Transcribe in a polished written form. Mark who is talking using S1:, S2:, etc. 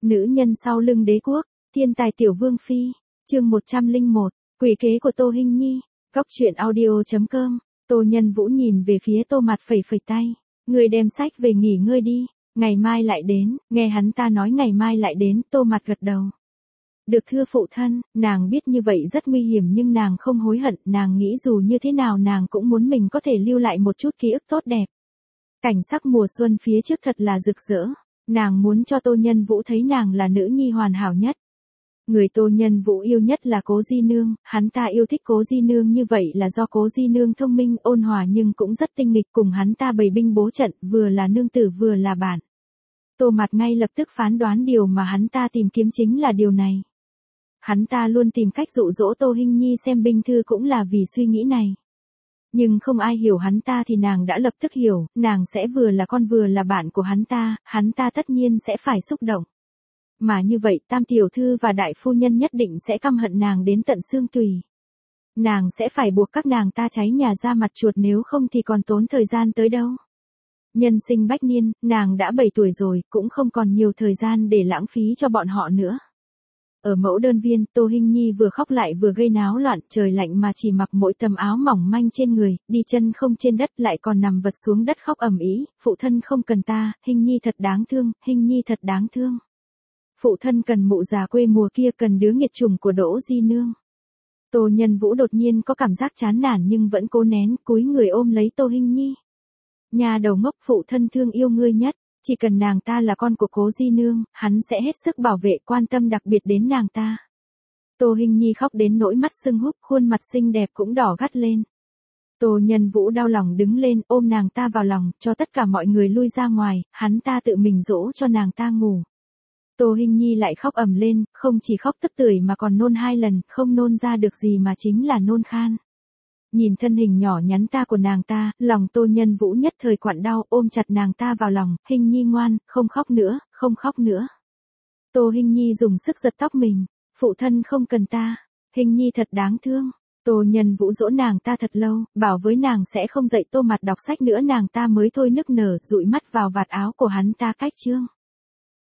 S1: Nữ nhân sau lưng đế quốc, thiên tài tiểu vương phi, chương 101, quỷ kế của Tô Hinh Nhi, góc truyện audio.com, Tô Nhân Vũ nhìn về phía Tô Mặt phẩy phẩy tay, người đem sách về nghỉ ngơi đi, ngày mai lại đến, nghe hắn ta nói ngày mai lại đến, Tô Mặt gật đầu. Được thưa phụ thân, nàng biết như vậy rất nguy hiểm nhưng nàng không hối hận, nàng nghĩ dù như thế nào nàng cũng muốn mình có thể lưu lại một chút ký ức tốt đẹp. Cảnh sắc mùa xuân phía trước thật là rực rỡ, nàng muốn cho Tô Nhân Vũ thấy nàng là nữ nhi hoàn hảo nhất. Người Tô Nhân Vũ yêu nhất là Cố Di Nương, hắn ta yêu thích Cố Di Nương như vậy là do Cố Di Nương thông minh ôn hòa nhưng cũng rất tinh nghịch, cùng hắn ta bày binh bố trận, vừa là nương tử vừa là bạn. Tô Mặt ngay lập tức phán đoán điều mà hắn ta tìm kiếm chính là điều này. Hắn ta luôn tìm cách dụ dỗ Tô Hinh Nhi xem binh thư cũng là vì suy nghĩ này. Nhưng không ai hiểu hắn ta thì nàng đã lập tức hiểu, nàng sẽ vừa là con vừa là bạn của hắn ta tất nhiên sẽ phải xúc động. Mà như vậy tam tiểu thư và đại phu nhân nhất định sẽ căm hận nàng đến tận xương tùy. Nàng sẽ phải buộc các nàng ta cháy nhà ra mặt chuột, nếu không thì còn tốn thời gian tới đâu. Nhân sinh bách niên, nàng đã 7 tuổi rồi, cũng không còn nhiều thời gian để lãng phí cho bọn họ nữa. Ở mẫu đơn viên, Tô Hinh Nhi vừa khóc lại vừa gây náo loạn, trời lạnh mà chỉ mặc mỗi tấm áo mỏng manh trên người, đi chân không trên đất, lại còn nằm vật xuống đất khóc ầm ĩ, phụ thân không cần ta, Hinh Nhi thật đáng thương, Hinh Nhi thật đáng thương. Phụ thân cần mụ già quê mùa kia, cần đứa nghiệt chủng của Đỗ Di Nương. Tô Nhân Vũ đột nhiên có cảm giác chán nản nhưng vẫn cố nén, cúi người ôm lấy Tô Hinh Nhi. Nhà đầu ngốc, phụ thân thương yêu ngươi nhất. Chỉ cần nàng ta là con của Cố Di Nương, hắn sẽ hết sức bảo vệ quan tâm đặc biệt đến nàng ta. Tô Hinh Nhi khóc đến nỗi mắt sưng húp, khuôn mặt xinh đẹp cũng đỏ gắt lên. Tô Nhân Vũ đau lòng đứng lên, ôm nàng ta vào lòng, cho tất cả mọi người lui ra ngoài, hắn ta tự mình dỗ cho nàng ta ngủ. Tô Hinh Nhi lại khóc ầm lên, không chỉ khóc tức tưởi mà còn nôn 2 lần, không nôn ra được gì mà chính là nôn khan. Nhìn thân hình nhỏ nhắn ta của nàng ta, lòng Tô Nhân Vũ nhất thời quặn đau, ôm chặt nàng ta vào lòng, Hinh Nhi ngoan, không khóc nữa, không khóc nữa. Tô Hinh Nhi dùng sức giật tóc mình, phụ thân không cần ta, Hinh Nhi thật đáng thương. Tô Nhân Vũ dỗ nàng ta thật lâu, bảo với nàng sẽ không dạy Tô Mặt đọc sách nữa, nàng ta mới thôi nức nở, dụi mắt vào vạt áo của hắn ta cách chương.